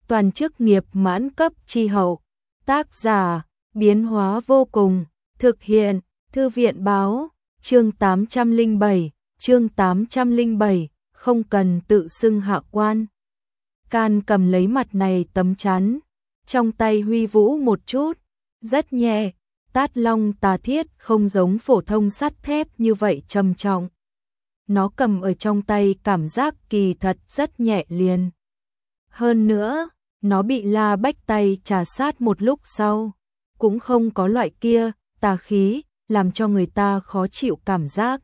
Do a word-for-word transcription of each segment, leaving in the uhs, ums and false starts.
toàn chức nghiệp mãn cấp chi hậu. Tác giả, biến hóa vô cùng, thực hiện, Thư viện báo, chương tám trăm lẻ bảy, chương tám trăm lẻ bảy, không cần tự xưng hạ quan. Can cầm lấy mặt này tấm chắn, trong tay huy vũ một chút, rất nhẹ, tát long tà thiết không giống phổ thông sắt thép như vậy trầm trọng. Nó cầm ở trong tay cảm giác kỳ thật rất nhẹ liền. Hơn nữa, nó bị La Bách tay trà sát một lúc sau, cũng không có loại kia tà khí, làm cho người ta khó chịu cảm giác.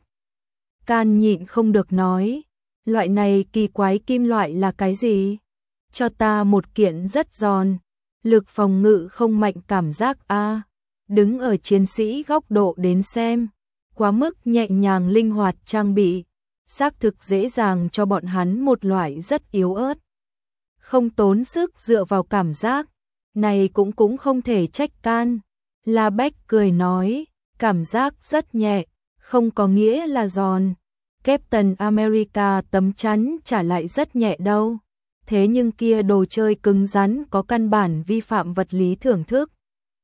Can nhịn không được nói, loại này kỳ quái kim loại là cái gì? Cho ta một kiện rất giòn, lực phòng ngự không mạnh cảm giác a. Đứng ở chiến sĩ góc độ đến xem, quá mức nhẹ nhàng linh hoạt trang bị, xác thực dễ dàng cho bọn hắn một loại rất yếu ớt. Không tốn sức dựa vào cảm giác, này cũng cũng không thể trách Can. La Bách cười nói, cảm giác rất nhẹ, không có nghĩa là giòn. Captain America tấm chắn trả lại rất nhẹ đâu. Thế nhưng kia đồ chơi cứng rắn có căn bản vi phạm vật lý thưởng thức.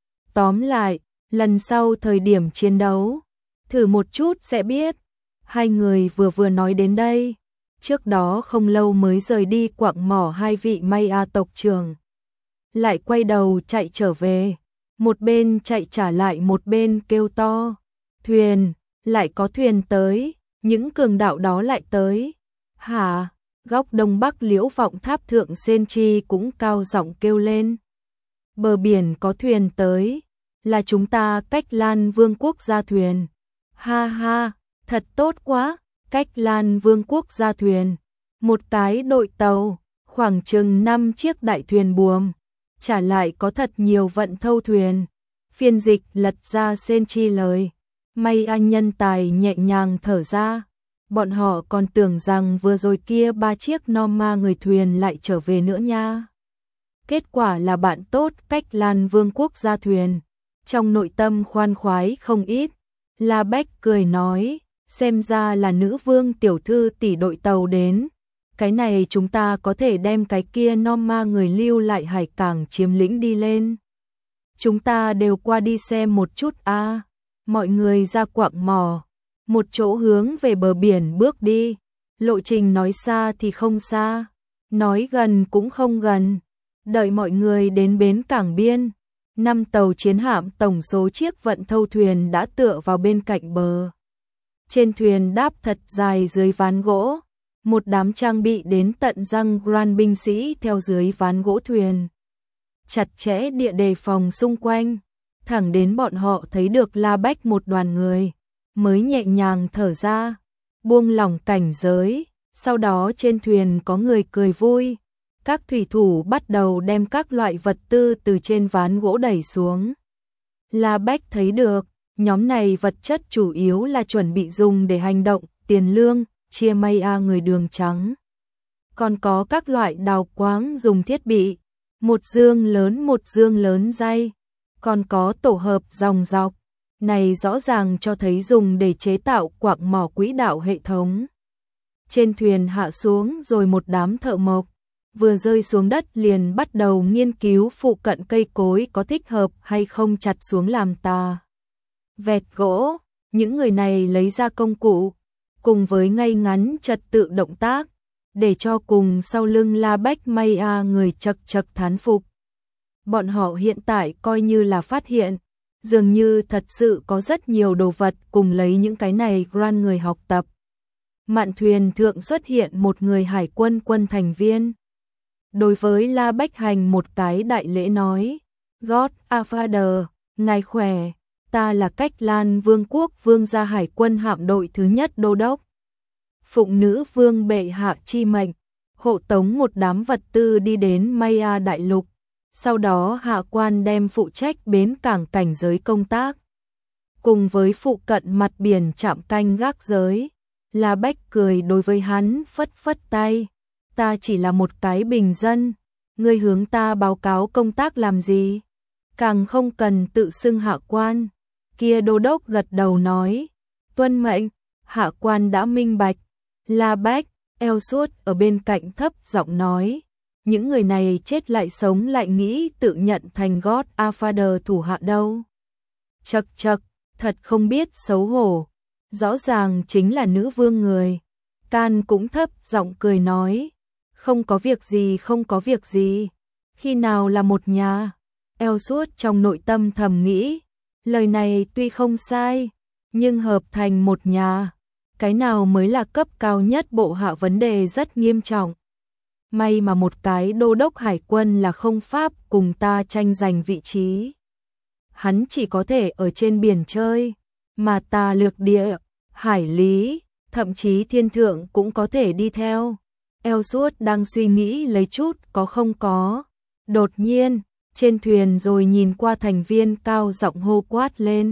Tóm lại, lần sau thời điểm chiến đấu, thử một chút sẽ biết. Hai người vừa vừa nói đến đây, trước đó không lâu mới rời đi quạng mỏ hai vị Maya tộc trưởng. Lại quay đầu chạy trở về, một bên chạy trả lại một bên kêu to. Thuyền, lại có thuyền tới, những cường đạo đó lại tới. Hả? Góc đông bắc Liễu Vọng Tháp thượng Sen Chi cũng cao giọng kêu lên. Bờ biển có thuyền tới, là chúng ta Cách Lan Vương quốc gia thuyền. Ha ha, thật tốt quá, Cách Lan Vương quốc gia thuyền. Một cái đội tàu, khoảng chừng năm chiếc đại thuyền buồm, trả lại có thật nhiều vận thâu thuyền. Phiên dịch lật ra Sen Chi lời, may anh nhân tài nhẹ nhàng thở ra. Bọn họ còn tưởng rằng vừa rồi kia ba chiếc Norma người thuyền lại trở về nữa nha. Kết quả là bạn tốt Cách Lan Vương quốc gia thuyền. Trong nội tâm khoan khoái không ít, La Bách cười nói, xem ra là nữ vương tiểu thư tỷ đội tàu đến. Cái này chúng ta có thể đem cái kia Norma người lưu lại hải cảng chiếm lĩnh đi lên. Chúng ta đều qua đi xem một chút a. Mọi người ra quạng mỏ, một chỗ hướng về bờ biển bước đi. Lộ trình nói xa thì không xa, nói gần cũng không gần. Đợi mọi người đến bến cảng biên, năm tàu chiến hạm tổng số chiếc vận thâu thuyền đã tựa vào bên cạnh bờ. Trên thuyền đáp thật dài dưới ván gỗ, một đám trang bị đến tận răng Grand binh sĩ theo dưới ván gỗ thuyền. Chặt chẽ địa đề phòng xung quanh, thẳng đến bọn họ thấy được La Bách một đoàn người, mới nhẹ nhàng thở ra, buông lỏng cảnh giới. Sau đó trên thuyền có người cười vui, các thủy thủ bắt đầu đem các loại vật tư từ trên ván gỗ đẩy xuống. La Bách thấy được, nhóm này vật chất chủ yếu là chuẩn bị dùng để hành động, tiền lương, chia Maya người đường trắng. Còn có các loại đào quáng dùng thiết bị, một dương lớn một dương lớn dây, còn có tổ hợp dòng dọc. Này rõ ràng cho thấy dùng để chế tạo quạng mỏ quỹ đạo hệ thống. Trên thuyền hạ xuống rồi một đám thợ mộc, vừa rơi xuống đất liền bắt đầu nghiên cứu phụ cận cây cối có thích hợp hay không chặt xuống làm tà vẹt gỗ. Những người này lấy ra công cụ, cùng với ngay ngắn trật tự động tác, để cho cùng sau lưng La Bách Maya người chật chật thán phục. Bọn họ hiện tại coi như là phát hiện, dường như thật sự có rất nhiều đồ vật cùng lấy những cái này Grand người học tập. Mạn thuyền thượng xuất hiện một người hải quân quân thành viên. Đối với La Bách hành một cái đại lễ nói, God a Father, ngài khỏe, ta là Cách Lan Vương quốc vương gia hải quân hạm đội thứ nhất đô đốc. Phụng nữ vương bệ hạ chi mệnh, hộ tống một đám vật tư đi đến Maya đại lục. Sau đó hạ quan đem phụ trách bến cảng cảnh giới công tác, cùng với phụ cận mặt biển trạm canh gác giới. La Bách cười đối với hắn phất phất tay, ta chỉ là một cái bình dân, ngươi hướng ta báo cáo công tác làm gì? Càng không cần tự xưng hạ quan. Kia đô đốc gật đầu nói, tuân mệnh. Hạ quan đã minh bạch. La Bách, eo suốt ở bên cạnh thấp giọng nói, những người này chết lại sống lại nghĩ tự nhận thành Godfather thủ hạ đâu. Chậc chậc, thật không biết xấu hổ, rõ ràng chính là nữ vương người. Can cũng thấp giọng cười nói, không có việc gì không có việc gì, khi nào là một nhà. Elsuốt trong nội tâm thầm nghĩ, lời này tuy không sai, nhưng hợp thành một nhà, cái nào mới là cấp cao nhất bộ hạ vấn đề rất nghiêm trọng. May mà một cái đô đốc hải quân là không Pháp cùng ta tranh giành vị trí. Hắn chỉ có thể ở trên biển chơi, mà ta lược địa, hải lý, thậm chí thiên thượng cũng có thể đi theo. Elsuốt đang suy nghĩ lấy chút có không có. Đột nhiên, trên thuyền rồi nhìn qua thành viên cao giọng hô quát lên.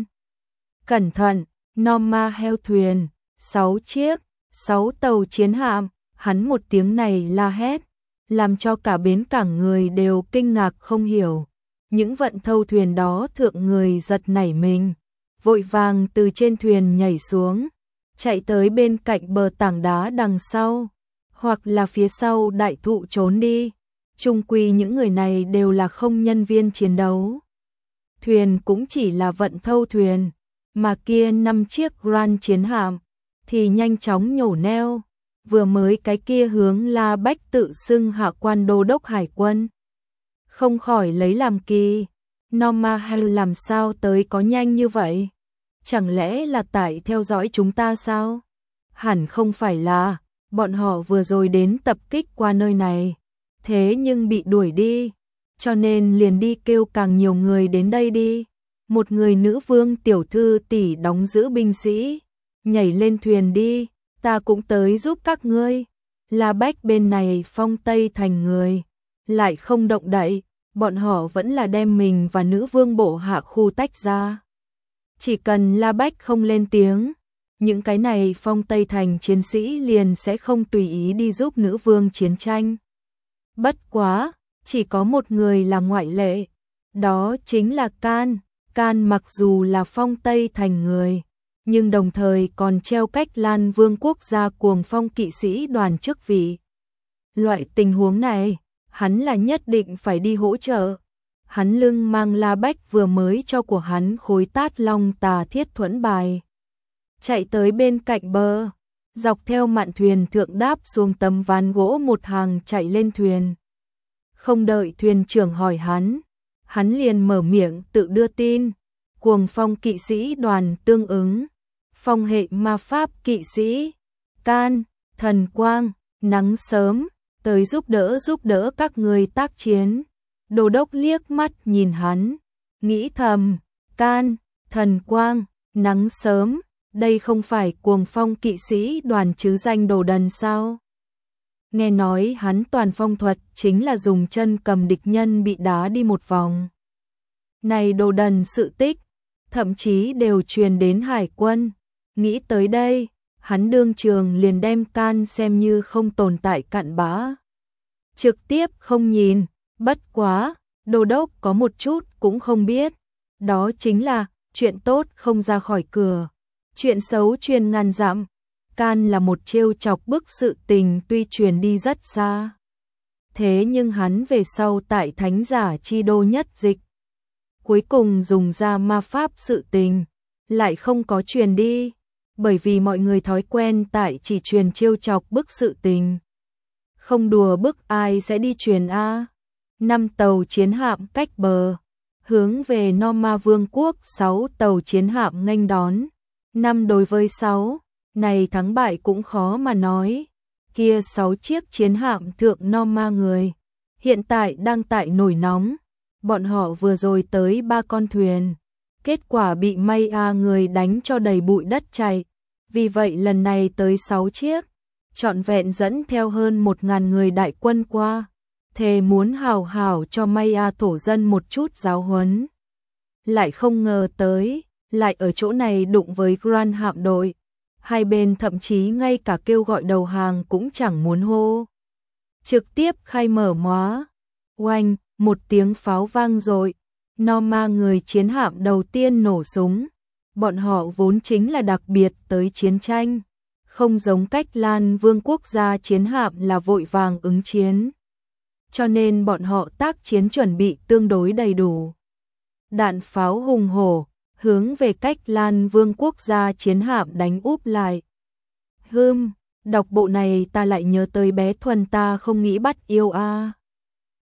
Cẩn thận, Norma heo thuyền, sáu chiếc, sáu tàu chiến hạm, hắn một tiếng này la hét, làm cho cả bến cảng người đều kinh ngạc không hiểu. Những vận thâu thuyền đó thượng người giật nảy mình, vội vàng từ trên thuyền nhảy xuống, chạy tới bên cạnh bờ tảng đá đằng sau, hoặc là phía sau đại thụ trốn đi. Chung quy những người này đều là không nhân viên chiến đấu. Thuyền cũng chỉ là vận thâu thuyền, mà kia năm chiếc Grand chiến hạm thì nhanh chóng nhổ neo. Vừa mới cái kia hướng La Bách tự xưng hạ quan đô đốc hải quân, không khỏi lấy làm kỳ. Norma Hale làm sao tới có nhanh như vậy? Chẳng lẽ là tại theo dõi chúng ta sao? Hẳn không phải là, bọn họ vừa rồi đến tập kích qua nơi này, thế nhưng bị đuổi đi, cho nên liền đi kêu càng nhiều người đến đây đi. Một người nữ vương tiểu thư tỷ đóng giữ binh sĩ, nhảy lên thuyền đi, ta cũng tới giúp các ngươi. La Bách bên này phong Tây thành người, lại không động đậy, bọn họ vẫn là đem mình và nữ vương bộ hạ khu tách ra. Chỉ cần La Bách không lên tiếng, những cái này phong Tây thành chiến sĩ liền sẽ không tùy ý đi giúp nữ vương chiến tranh. Bất quá, chỉ có một người là ngoại lệ, đó chính là Can. Can mặc dù là phong Tây thành người, nhưng đồng thời còn treo cách Lan Vương quốc gia cuồng phong kỵ sĩ đoàn chức vị. Loại tình huống này, hắn là nhất định phải đi hỗ trợ. Hắn lưng mang La Bách vừa mới cho của hắn khối Tát Long Tà Thiết Thuẫn bài. Chạy tới bên cạnh bờ, dọc theo mạn thuyền thượng đáp xuống tấm ván gỗ một hàng chạy lên thuyền. Không đợi thuyền trưởng hỏi hắn, hắn liền mở miệng tự đưa tin. Cuồng phong kỵ sĩ đoàn tương ứng, phong hệ ma pháp kỵ sĩ, Can, thần quang, nắng sớm, tới giúp đỡ giúp đỡ các người tác chiến. Đô đốc liếc mắt nhìn hắn, nghĩ thầm, Can, thần quang, nắng sớm, đây không phải cuồng phong kỵ sĩ đoàn chứ danh đồ đần sao? Nghe nói hắn toàn phong thuật chính là dùng chân cầm địch nhân bị đá đi một vòng. Này đồ đần sự tích, thậm chí đều truyền đến hải quân. Nghĩ tới đây, hắn đương trường liền đem Can xem như không tồn tại cặn bã. Trực tiếp không nhìn, bất quá, đô đốc có một chút cũng không biết. Đó chính là, chuyện tốt không ra khỏi cửa, chuyện xấu truyền ngàn dặm. Can là một trêu chọc bức sự tình tuy truyền đi rất xa. Thế nhưng hắn về sau tại thánh giả chi đô nhất dịch, cuối cùng dùng ra ma pháp sự tình, lại không có truyền đi, bởi vì mọi người thói quen tại chỉ truyền trêu chọc bức sự tình. Không đùa bức ai sẽ đi truyền a. Năm tàu chiến hạm cách bờ, hướng về Norma Vương quốc sáu tàu chiến hạm nghênh đón. Năm đối với sáu, này thắng bại cũng khó mà nói. Kia sáu chiếc chiến hạm thượng Norma người, hiện tại đang tại nổi nóng. Bọn họ vừa rồi tới ba con thuyền, kết quả bị Maya người đánh cho đầy bụi đất chạy. Vì vậy lần này tới sáu chiếc, trọn vẹn dẫn theo hơn một ngàn người đại quân qua, thề muốn hào hào cho Maya thổ dân một chút giáo huấn. Lại không ngờ tới, lại ở chỗ này đụng với Grand hạm đội. Hai bên thậm chí ngay cả kêu gọi đầu hàng cũng chẳng muốn hô. Trực tiếp khai mở móa. Oanh, một tiếng pháo vang dội. Norma người chiến hạm đầu tiên nổ súng. Bọn họ vốn chính là đặc biệt tới chiến tranh. Không giống cách Lan Vương quốc gia chiến hạm là vội vàng ứng chiến. cho nên bọn họ tác chiến chuẩn bị tương đối đầy đủ. Đạn pháo hùng hổ, hướng về cách Lan Vương quốc gia chiến hạm đánh úp lại. Hừm, đọc bộ này ta lại nhớ tới bé Thuần ta không nghĩ bắt yêu a.